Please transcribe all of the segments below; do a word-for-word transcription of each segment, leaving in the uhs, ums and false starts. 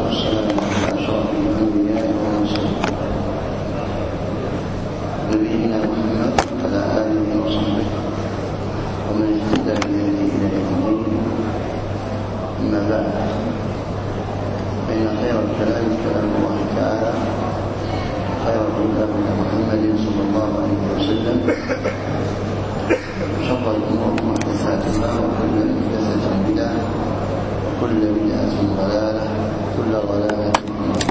والسلام على أشرف الأنبياء والمرسلين نبينا محمد وعلى آله وصحبه ومن اهتدى بهديه إلى يوم الدين. أما بعد، فإن خير الكلام كلام الله تعالى، خير الهدى هدى محمد صلى الله عليه وسلم، شر الأمور محدثاتها وكل محدثة بدعة وكل بدعة ضلالة وكل ضلالة في النار.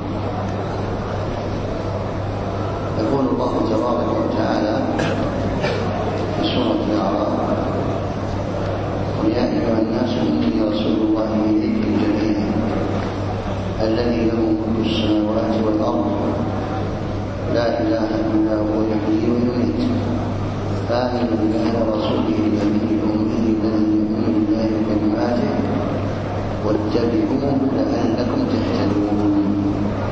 يقول الله تبارك وتعالى في سورة الأعراف: يا أيها الناس إني رسول الله إليكم جميعا الذي له ملك السماوات والأرض لا إله إلا هو يحيي ويميت فآمنوا بالله ورسوله النبي الأمي الذي يؤمن بالله وكلماته واتبعوه لعلكم تهتدون.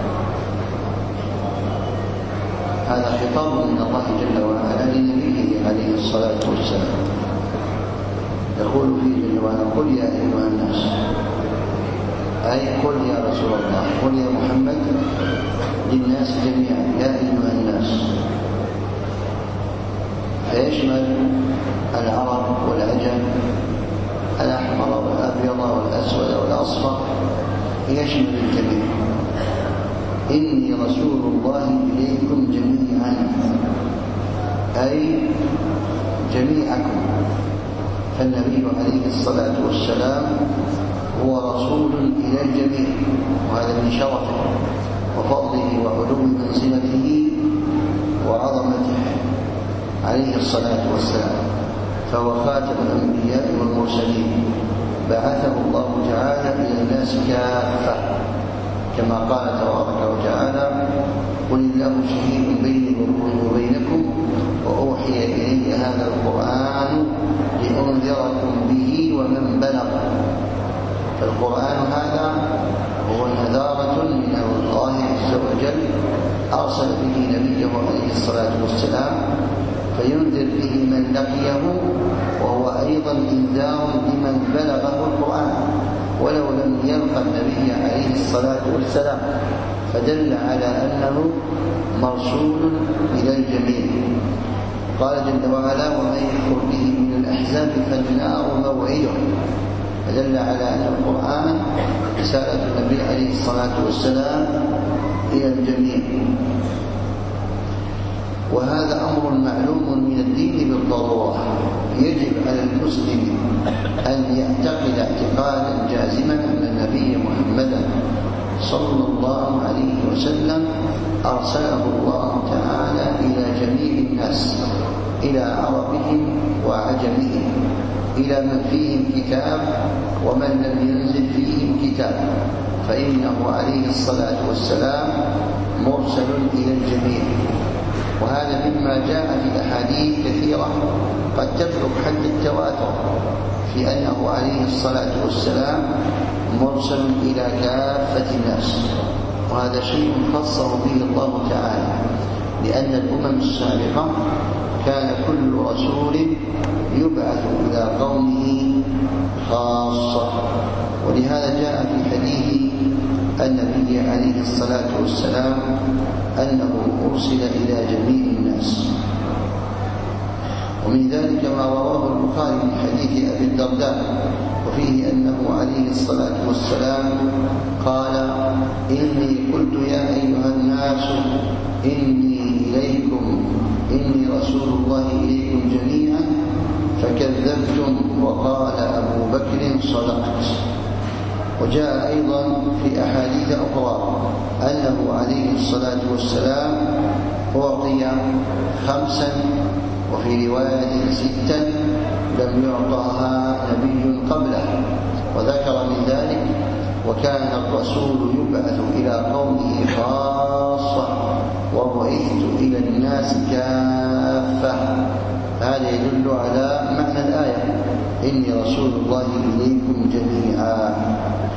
هذا خطاب من الله جل وعلا لنبيه عليه الصلاة والسلام، يقول فيه جل وعلا: قل يا أيها الناس، أي قل يا رسول الله، قل يا محمد للناس جميعا يا أيها الناس، فيشمل العرب والعجم، الأحمر والأبيض والأسود والأصفر، يشمل الجميع. إني رسول الله إليكم جميعا، أي جميعكم، فالنبي عليه الصلاة والسلام هو رسول إلى الجميع، وهذا من شرفه وفضله وعلو منزلته وعظمته عليه الصلاة والسلام، فهو خاتم الأنبياء والمرسلين، بعثه الله تعالى إلى الناس كافة، كما قال تبارك وتعالى: قل الله شهيد بيني وبينكم وأوحي إلي هذا القرآن لأنذركم به ومن بلغ. فالقرآن هذا هو نذارة من الله عز وجل، أرسل به نبيه عليه الصلاة والسلام فينذر به من لقيه، وهو أيضا إنذار لمن بلغه القرآن ولو لم يلقى النبي عليه الصلاة والسلام، فدل على أنه مرسول إلى الجميع. قال جل وعلا: ومن يكفر به من الأحزاب فالنار موعده، فدل على أن القرآن رسالة النبي عليه الصلاة والسلام إلى الجميع. وهذا أمر معلوم من الدين بالضرورة، يجب على المسلم أن يعتقد اعتقادا جازما أن النبي محمدا صلى الله عليه وسلم أرسله الله تعالى إلى جميع الناس، إلى عربهم وعجمهم، إلى من فيهم كتاب ومن لم ينزل فيهم كتاب، فإنه عليه الصلاة والسلام مرسل إلى الجميع. وهذا مما جاء في أحاديث كثيرة قد تبلغ حد التواتر في أنه عليه الصلاة والسلام مرسل إلى كافة الناس، وهذا شيء خصه به الله تعالى، لأن الأمم السابقة كان كل رسول يبعث إلى قومه خاصة. ولهذا جاء في حديث النبي عليه الصلاة والسلام أنه أرسل إلى جميع الناس. ومن ذلك ما رواه البخاري من حديث أبي الدرداء، وفيه أنه عليه الصلاة والسلام قال: إني قلت يا أيها الناس إني إليكم إني رسول الله إليكم جميعا فكذبتم، وقال أبو بكر: صدقت. وجاء أيضا في أحاديث أخرى أنه عليه الصلاة والسلام أعطي خمسا، وفي رواية ستا لم يعطها نبي قبله. وذكر من ذلك: وكان الرسول يبعث إلى قومه خاصة وبعثت إلى الناس كافة. هذا يدل على معنى الآية: إني رسول الله إليكم جميعا.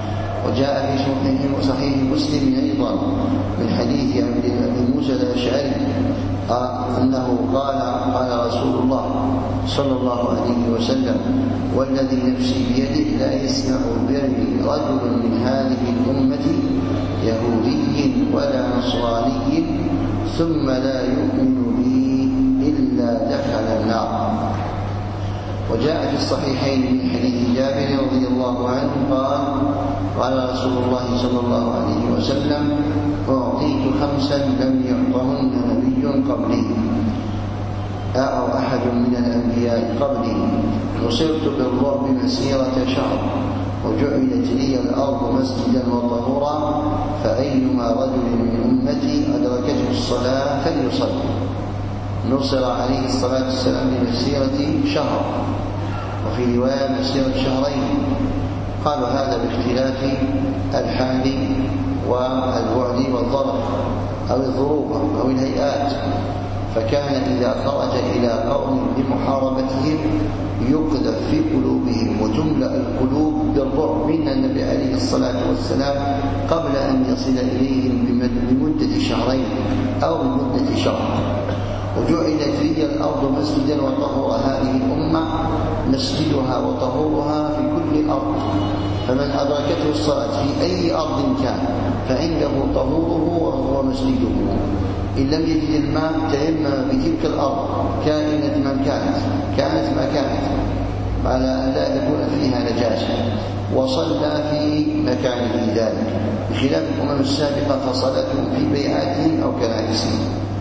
وجاء في صحيح مسلم أيضا من حديث أبي موسى الأشعري أنه قال قال رسول الله صلى الله عليه وسلم: والذي نفسي بيده لا يسمع بري رجل من هذه الأمة يهودي ولا نصراني ثم لا يؤمن بي إلا دخل النار. وجاء في الصحيحين من حديث جابر رضي الله عنه قال قال رسول الله صلى الله عليه وسلم: أعطيت خمسا لم يعطهن نبي قبلي أو أحد من الأنبياء قبلي: نصرت بالرعب مسيرة شهر، وجعلت لي الأرض مسجدا وطهورا، فأيما رجل من أمتي أدركته الصلاة فليصلي. نصر عليه الصلاة والسلام بمسيرة شهر، وفي رواية مسيرة شهرين. قالوا هذا باختلاف الحال والبعد والظرف أو الظروف أو الهيئات، فكان إذا خرج إلى قوم لمحاربتهم يقذف في قلوبهم وتملأ القلوب بالرعب من النبي عليه الصلاة والسلام قبل أن يصل إليهم بمدة شهرين أو بمدة شهر. وجعلت لي الأرض مسجدا وطهورا، هذه الأمة مسجدها وطهورها في كل أرض، فمن أدركته الصلاة في أي أرض كان فعنده طهوره وهو مسجده. إن لم يجد الماء تيمم بتلك الأرض كائنة من كانت كانت ما كانت على أن لا يكون فيها نجاسة، وصلى في مكانه ذلك، بخلاف الأمم السابقة فصلتهم في بيعاتهم أو كنائسهم.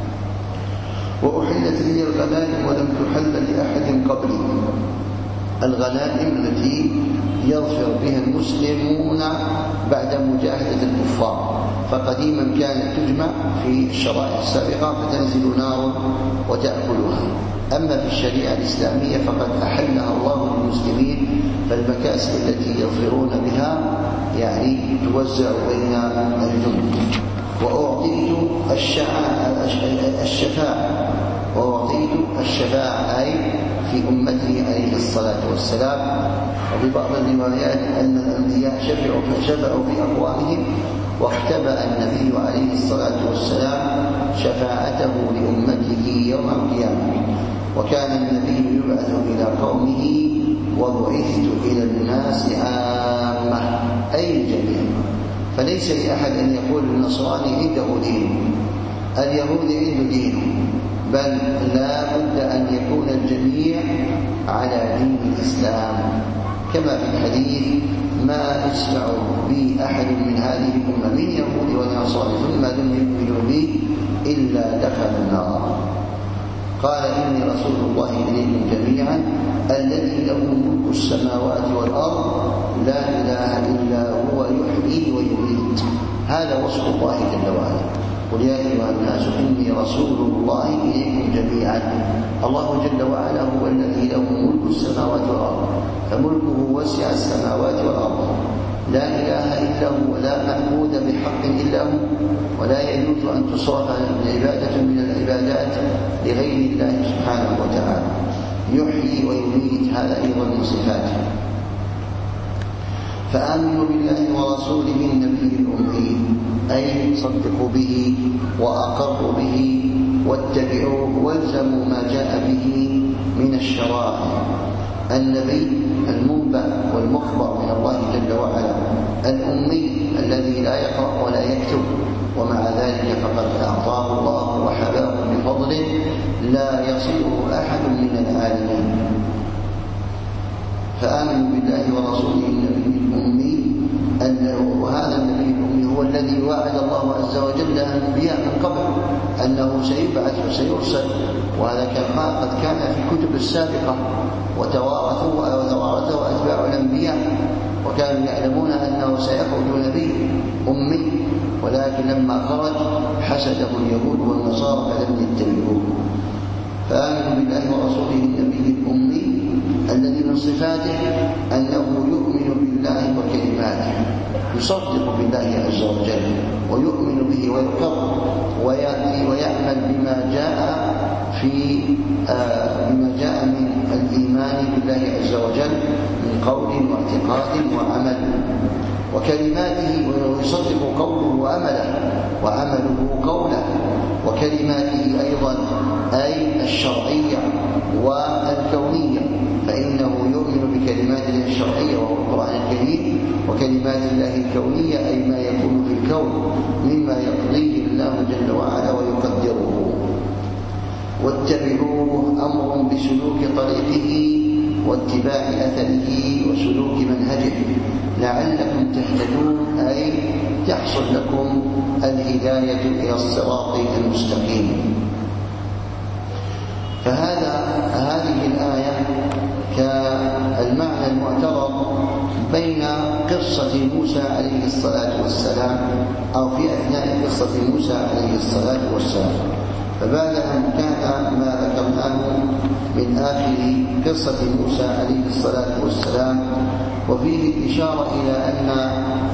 وأحلت لي الغنائم ولم تحل لأحد قبلي، الغنائم التي يظفر بها المسلمون بعد مجاهدة الكفار، فقديما كانت تجمع في الشرائع السابقة فتنزل نار وتأكلها. أما في الشريعة الإسلامية فقد أحلها الله للمسلمين، فالمكاسب التي يظفرون بها يعني توزع بين الجند. وأعطيت الشفاعة وأعطيت الشفاعة أي في أمته عليه الصلاة والسلام. وببعض الروايات أن الأنبياء شفعوا فشفعوا في أقوامهم، واختبأ النبي عليه الصلاة والسلام شفاعته لأمته يوم القيامة. وكان النبي يبعث إلى قومه وبعثت إلى الناس عامة أي الجميع، فليس لأحد أن يقول النصراني عنده دين، اليهود عنده دين، بل لا بد أن يكون الجميع على دين الإسلام، كما في الحديث: ما يسمع بي أحد من هذه الأمة من يهود ونصارى ثم لم يؤمنوا بي إلا دخل النار. قال: إني رسول الله إليكم جميعا الذي له ملك السماوات والأرض لا إله إلا هو يحيي ويميت. هذا وصف الله جل وعلا: قل يا أيها الناس إني رسول الله إليكم جميعا. الله جل وعلا هو الذي له ملك السماوات والأرض، فملكه وسع السماوات والأرض، لا إله إلا هو، ولا معبود بحق إلا هو، ولا يجوز أن تصرف عبادة من العبادات لغير الله سبحانه وتعالى. يحيي ويميت، هذا أيضا من صفاته. فآمنوا بالله ورسوله النبي الأمي، أي صدقوا به وأقروا به واتبعوه والزموا ما جاء به من الشرائع. النبي المنبأ والمخبر من الله جل وعلا، الأمي الذي لا يقرأ ولا يكتب، ومع ذلك فقد أعطاه الله وحباه بفضل لا يصيره أحد من العالمين. فآمنوا بالله ورسوله النبي الأمي، وهذا النبي الأمي هو الذي وعد الله عز وجل الأنبياء من قبل أنه سيبعث وسيرسل، وهذا قد كان في الكتب السابقة، وتوارثوا وتوارثه أتباع الأنبياء، وكانوا يعلمون أنه سيخرج نبي أمي، ولكن لما خرج حسده اليهود والنصارى فلم يتبعوه. فآمنوا بالله ورسوله النبي الأمي الذي من صفاته أنه يؤمن بالله وكلماته، يصدق بالله عز وجل ويؤمن به ويقر ويأتي ويعمل بما جاء في آه بما جاء من الإيمان بالله عز وجل من قول واعتقاد وعمل. وكلماته ويصدق قوله أمله وعمله قوله، وكلماته أيضا أي الشرعية والكونية، فإنه يؤمن بكلمات الله الشرعية وهو القرآن الكريم، وكلمات الله الكونية أي ما يكون في الكون مما يقضيه الله جل وعلا ويقدره. واتبعوه أمر بسلوك طريقه واتباع أثره وسلوك منهجه لعلكم تهتدون، أي تحصل لكم الهداية إلى الصراط المستقيم. فهذا هذه الآية كالمعنى المعترض بين قصة موسى عليه الصلاة والسلام أو في أثناء قصة موسى عليه الصلاة والسلام. فبعد أن كان ما ذكرناه من آخر قصة موسى عليه الصلاة والسلام وفيه الإشارة إلى أن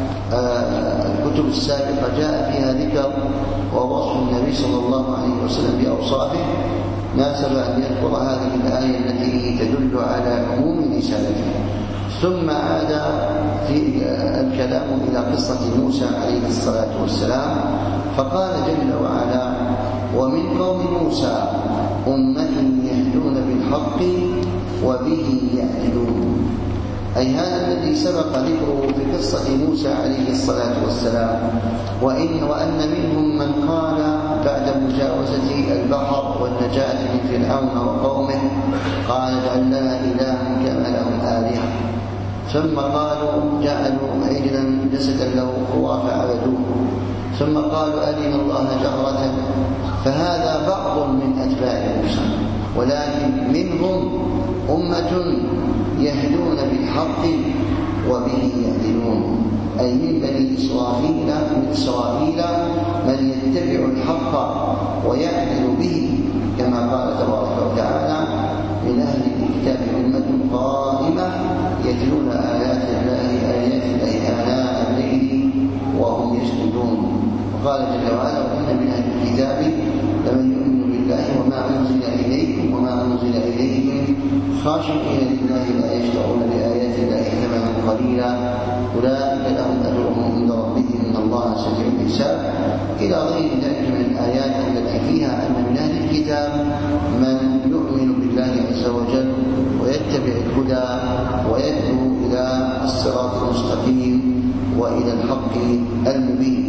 الكتب السابقة جاء فيها ذكر ووصف النبي صلى الله عليه وسلم بأوصافه، ناسب أن يذكر هذه الآية التي تدل على عموم رسالته. ثم عاد في الكلام إلى قصة موسى عليه الصلاة والسلام فقال جل وعلا: ومن قوم موسى أمة يهدون بالحق وبه يعدلون. أي هذا الذي سبق ذكره في قصة موسى عليه الصلاة والسلام، وإن وأن منهم من قال بعد مجاوزة البحر والنجاة من فرعون وقومه قال: اجعل لنا إلها كما لهم آلهة. ثم قالوا جعلوا عجلا جسدا له خوار فعبدوه. ثم قالوا أرنا الله جهرة. فهذا بعض من أتباع موسى، ولكن منهم أمة يهدون بالحق وبه يهدلون، أي من بني إسرائيل من إسرائيل من يتبع الحق ويعدل به، كما قال تبارك وتعالى: من أهل الكتاب أمة قائمة يتلون آيات الله آيات الله آناء الليل وهم يسجدون. وقال جل وعلا: وإن من أهل الكتاب لمن يؤمن بالله وما أنزل إليكم وما أنزل إليهم خاشعين لله لا يشترون بآيات الله ثمنا قليلا أولئك لهم أجرهم عند ربهم إن الله سريع الحساب، إلى غير ذلك من الآيات التي فيها أن من أهل الكتاب من يؤمن بالله عز وجل ويتبع الهدى ويدعو إلى الصراط المستقيم وإلى الحق المبين.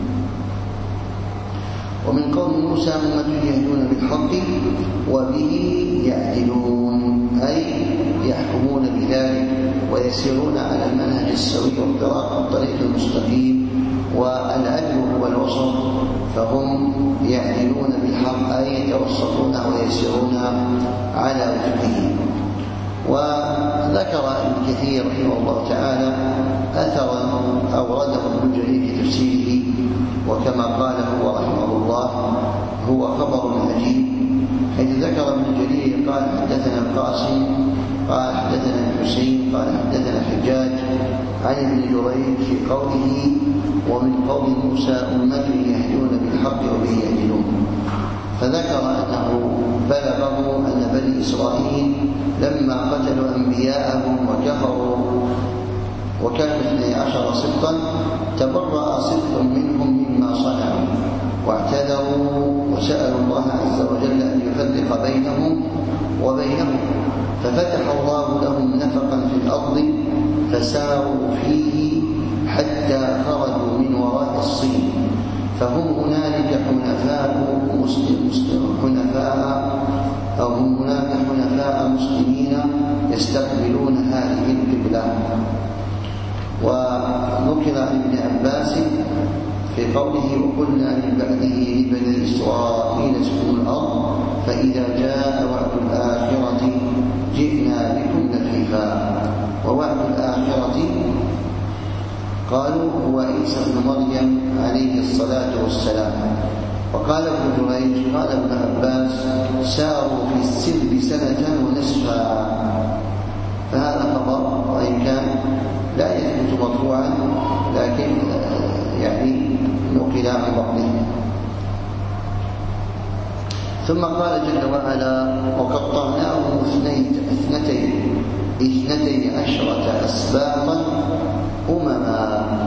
ومن قوم موسى أمة يهدون بالحق وبه يعدلون، أي يحكمون بذلك ويسيرون على المنهج السوي والطريق المستقيم، والعدل هو الوسط، فهم يعدلون بالحق أي يتوسطون ويسيرون على وفقه. وذكر ابن كثير رحمه الله تعالى أثرا أورده ابن جرير في تفسيره، وكما قال هو رحمه الله هو خبر عجيب، حيث ذكر ابن جرير قال: حدثنا القاسم قال حدثنا الحسين قال حدثنا الحجاج عن ابن جريج في قوله: ومن قوم موسى أمة يهدون بالحق وبه يعدلون. فذكر أنه بلغه أن بني إسرائيل لما قتلوا أنبياءهم وكفروا وكانوا اثني عشر سبطا تبرأ سبط منهم مما صنعوا واعتذروا وسألوا الله عز وجل أن يفرق بينهم وبينهم، ففتح الله لهم نفقا في الأرض فساروا فيه حتى خرجوا من وراء الصين، فهم هنالك حنفاء حنفاء أو هم هناك حنفاء مسلمين يستقبلون هذه القبلة. وذكر عن ابن عباس في قوله: وقلنا من بعده لبني إسرائيل اسكنوا الأرض فإذا جاء وعد الآخرة جئنا بكم لفيفا. ووعد الآخرة قالوا هو عيسى بن مريم عليه الصلاة والسلام. وقال ابن جريج قال ابن عباس: ساروا في السلب سنة ونصفا. فهذا خبر وإن كان لا يثبت مرفوعا لكن يعني نقل عن بعضه. ثم قال جل وعلا: وقطعناهم اثنتين اثنتي عشرة أسباطا أمما.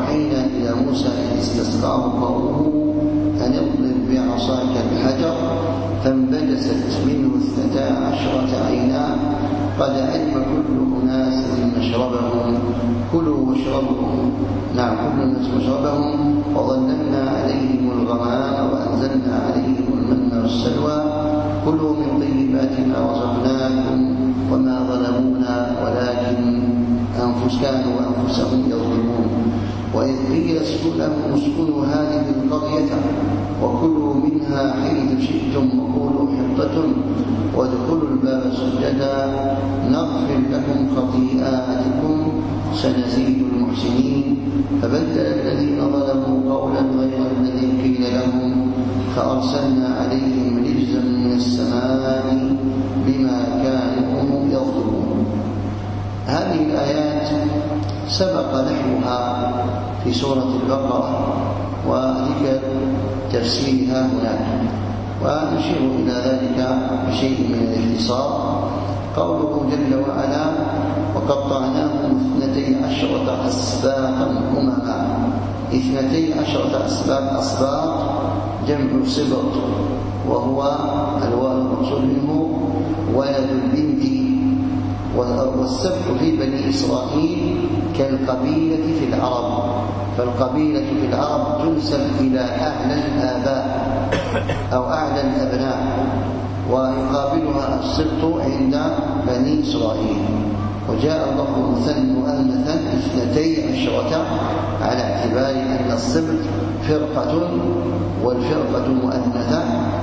وأوحينا إلى موسى إذ استسقاه قومه أن اضرب بعصاك الحجر فانبجست منه اثنتا عشرة عينا قد علم كل أناس مشربهم كلوا واشربوا نعم كل الناس مشربهم وظللنا عليهم الغمام وأنزلنا عليهم المن والسلوى كلوا من طيبات ما رزقناكم وما ظلمونا ولكن أنفس كانوا أنفسهم يظلمون وإذ قيل اسكنوا اسكنوا هذه القرية وكلوا منها حيث شئتم وقولوا حطة وادخلوا الباب سجدا نغفر لكم خطيئاتكم سنزيد المحسنين فبدل الذين ظلموا قولا غير الذي قيل لهم فأرسلنا عليهم رجزا من السماء بما كانوا يظلمون. هذه الآيات سبق نحوها في سورة البقرة وذكر تفسيرها هناك، ونشير إلى ذلك بشيء من الاختصار. قوله جل وعلا وقطعناهم اثنتي عشرة أسباطا أمما. اثنتي عشرة أسباط أسباط جمع سبط، وهو الولد المقصود منه ولد البنت، والسبط في بني إسرائيل كالقبيلة في العرب، فالقبيلة في العرب تنسب إلى أعلى الآباء أو أعلى الأبناء، ويقابلها السبط عند بني إسرائيل. وجاء اللفظ مثنى مؤنثا اثنتي عشرة على اعتبار أن السبط فرقة والفرقة مؤنثة،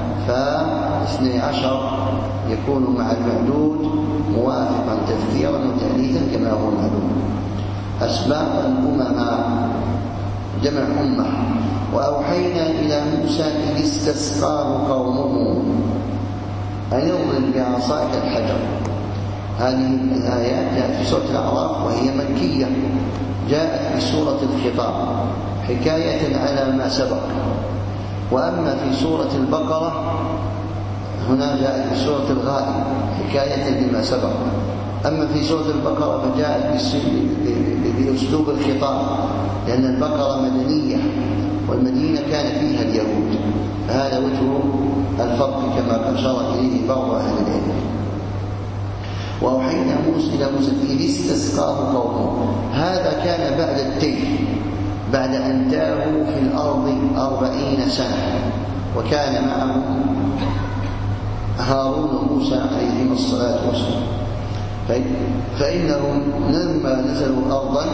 فاثني عشر يكون مع المعدود موافقا تذكيرا وتأنيثا كما هو معلوم. أسباطا أمما جمع أمة. وأوحينا إلى موسى إذ استسقاه قومه أن اضرب بعصاك الحجر. هذه الآيات جاءت في سورة الأعراف وهي مكية، جاءت في سورة الخطاب حكاية على ما سبق. وأما في سورة البقرة هنا جاءت في سورة الغائب حكاية لما سبق. أما في سورة البقرة فجاءت بأسلوب الخطاب، لأن البقرة مدنية والمدينة كان فيها اليهود، فهذا وجه الفرق كما أشار إليه بعض أهل العلم. وأوحينا موسى إلى موسى إذ استسقاه قومه. هذا كان بعد التيه، بعد أن تاهوا في الأرض أربعين سنة، وكان معه هارون وموسى عليهما الصلاة والسلام. فإنهم لما نزلوا أرضا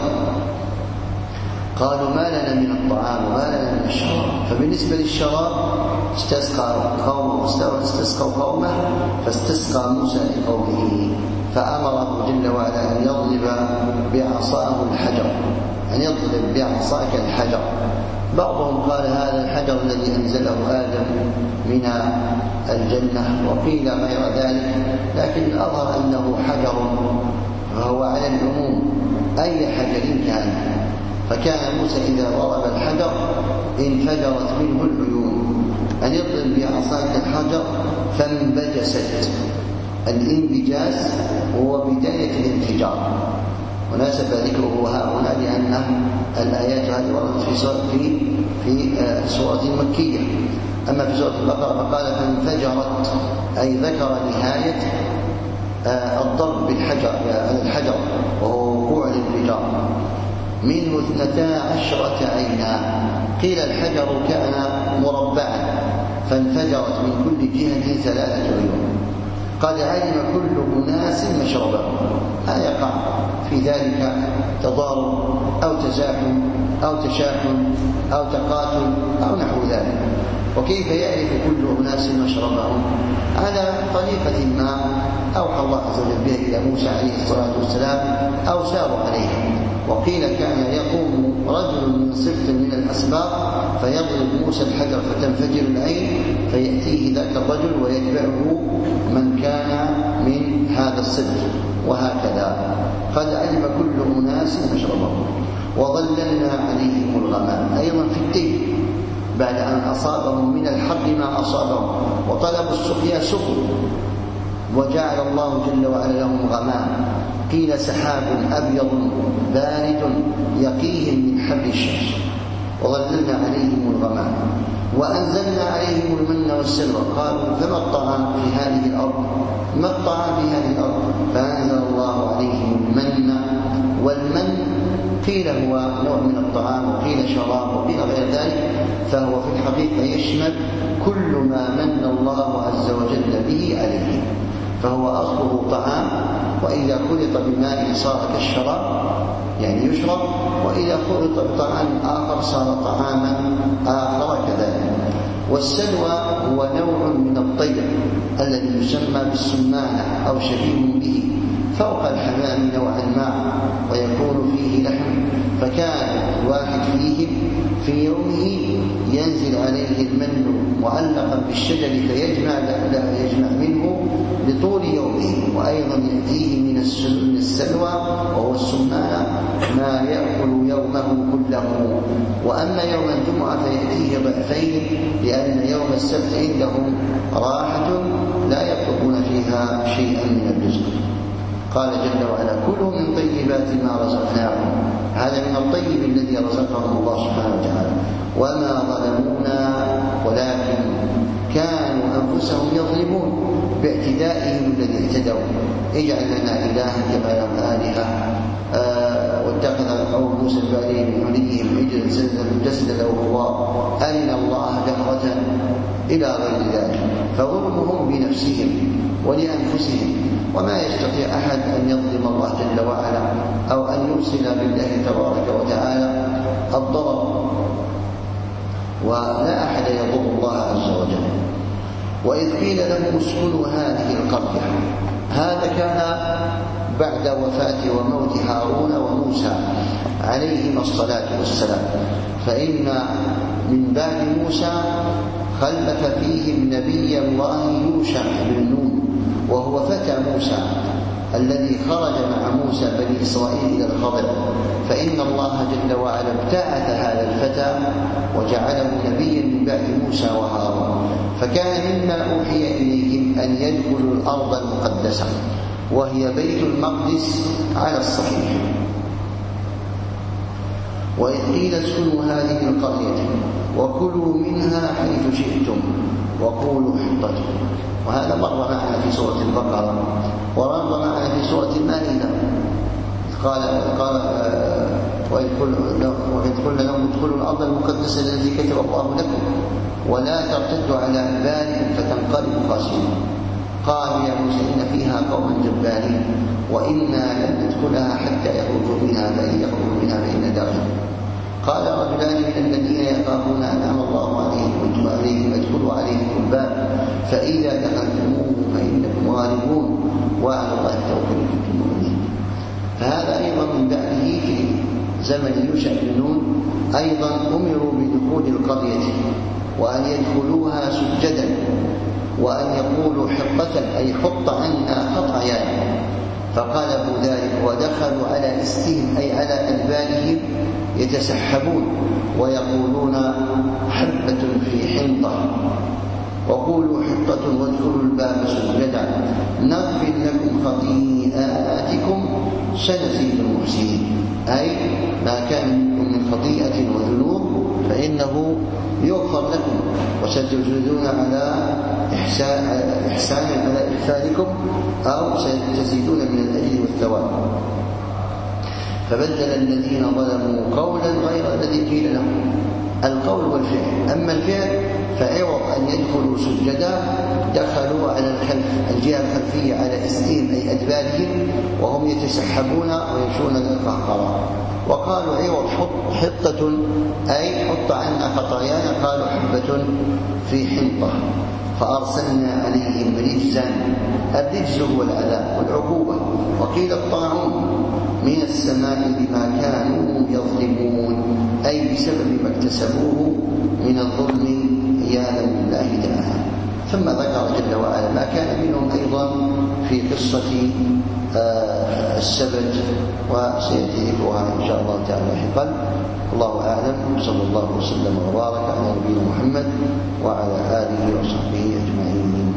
قالوا ما لنا من الطعام وما لنا من الشراب. فبالنسبة للشراب استسقى قومه استسقوا قومه فاستسقى موسى لقومه، فأمره جل وعلا أن يضرب بعصاه الحجر، أن يضرب بعصاك الحجر. بعضهم قال هذا الحجر الذي أنزله آدم من الجنة، وقيل غير ذلك، لكن الأظهر أنه حجر وهو على العموم أي حجر كان. فكان موسى إذا ضرب الحجر انفجرت منه العيون. أن يضرب بعصاك الحجر فانبجست. الانبجاس هو بداية الانفجار، وناسب ذكره ها هنا لأن الآيات هذه وردت في في في سورة مكية. أما في سورة البقرة فقال فانفجرت، أي ذكر نهاية الضرب بالحجر على الحجر وهو وقوع الانفجار. منه اثنتا عشرة عينا. قيل الحجر كان مربعا فانفجرت من كل جهة ثلاثة عيون. قد علم كل أناس مشربهم. هذا يقع في ذلك تضارب أو تزاحم أو تشاحن أو تقاتل أو نحو ذلك. وكيف يعرف كل أناس مشربهم؟ على طريقة ما أوحى الله عز وجل بها إلى موسى عليه الصلاة والسلام أو ساروا عليه. وقيل كان يقوم رجل من سبط من الأسباط فيضرب موسى الحجر فتنفجر العين فيأتيه ذاك الرجل ويتبعه من كان من هذا السبط، وهكذا. قد علم كل أناس مشربهم. وظللنا عليهم الغمام، أيضا في التيه بعد أن أصابهم من الحق ما أصابهم وطلبوا السقيا سقوا، وجعل الله جل وعلا لهم غمام. قيل سحاب أبيض بارد يقيهم من حر الشمس وظللنا عليهم الغمام وأنزلنا عليهم المن والسلوى. قالوا فما الطعام في هذه الأرض؟ ما الطعام في هذه الأرض؟ فأنزل الله عليهم المن والمن قيل هو نوع من الطعام وقيل شراب وقيل غير ذلك، فهو في الحقيقة يشمل كل ما من الله عز وجل به عليه، فهو أصله طعام، وإذا خلط بماء صار كالشراب يعني يشرب، وإذا خلط بطعام آخر صار طعاما آخر كذلك. والسلوى هو نوع من الطير الذي يسمى بالسمانة أو شبيه به، فوق الحمام نوعا ما، ويكون فيه لحم. فكان الواحد فيهم في يومه ينزل عليه المن معلقا بالشجر فيجمع يجمع منه لطول يومه، وأيضا يأتيه من السلوى وهو السمانة ما يأكل يومه كله. وأما يوم الجمعة فيأتيه ضعفين، لأن يوم السبت عندهم راحة لا يطلبون فيها شيئا من الرزق. قال جل وعلا كلوا من طيبات ما رزقناكم، هذا من الطيب الذي رزقهم الله سبحانه وتعالى. وما ظلمونا ولكن كانوا أنفسهم يظلمون باعتدائهم الذي اعتدوا. اجعل لنا إلها كما لهم آلهة، آه واتخذ قوم موسى الجبال من حليهم عجلا جسد له خوار أرنا الله جهرة إلى غير ذلك. فظلمهم بنفسهم ولأنفسهم، وما يستطيع أحد أن يظلم الله جل وعلا أو أن يرسل بالله تبارك وتعالى الضرر، ولا أحد يضر الله عز وجل. وإذ قيل لهم اسكنوا هذه القرية، هذا كان بعد وفاة وموت هارون وموسى عليهما الصلاة والسلام، فإن من بعد موسى خلف فيهم نبي الله يوشع بن نون، وهو فتى موسى الذي خرج مع موسى بني إسرائيل إلى الخضر، فإن الله جل وعلا ابتعث هذا الفتى وجعله نبيا من بعد موسى وهارون. فكان مما أوحي إليهم أن يدخلوا الأرض المقدسة وهي بيت المقدس على الصحيح. وإذ قيل اسكنوا هذه القرية وكلوا منها حيث شئتم وقولوا حطة، وهذا مر معنا في سورة البقرة ومر معنا في سورة المائدة. قال قال وإذ قلنا لهم ادخلوا الأرض المقدسة التي كتب الله لكم ولا ترتدوا على أدباركم فتنقلبوا خاسرين. قالوا يا موسى إن فيها قوما جبارين وإنا لن ندخلها حتى يخرجوا منها، فإن يخرجوا منها فإنا داخلون. قال رجلان من الذين يخافون أنعم الله عليهم وانتم عليهم ادخلوا عليهم الباب فإذا دخلتموه فإنكم غالبون وعلى الله التوكل إن كنتم مؤمنين. فهذا أيضا من بعده في زمن يوشع بن نون أيضا أمروا بدخول القرية وأن يدخلوها سجدا وأن يقولوا حطة أي حط عنا خطايانا، فقالوا ذلك ودخلوا على استهم أي على أدبارهم يتسحبون ويقولون حبة في حنطة، وقولوا حطة وادخلوا الباب سجدا نغفر لكم خطيئاتكم سنزيد المحسنين، أي ما كان منكم من خطيئة وذنوب فإنه يغفر لكم وستجدون على إحسان إحسان على إحسانكم أو ستزيدون من الأجر والثواب. فبدل الذين ظلموا قولا غير الذي قيل لهم، القول والفعل. أما الفعل فعوض أن يدخلوا سجدا دخلوا على الخلف الجهة الخلفية على استهم أي أدبارهم وهم يتسحبون ويمشون للقهقرة، وقالوا عوض حطة أي حط عنا خطايانا، قالوا حبة في حنطة فأرسلنا عليهم رجزا. الرجز هو العذاب والعقوبة، وقيل الطاعون من السماء بما كانوا يظلمون أي بسبب ما اكتسبوه من الظلم عياذا بالله تعالى. ثم ذكر جل وعلا ما كان منهم أيضا في قصة السبت وسيأتي ذكرها إن شاء الله تعالى لاحقا. الله أعلم، صلى الله وسلم وبارك على نبينا محمد وعلى آله وصحبه أجمعين.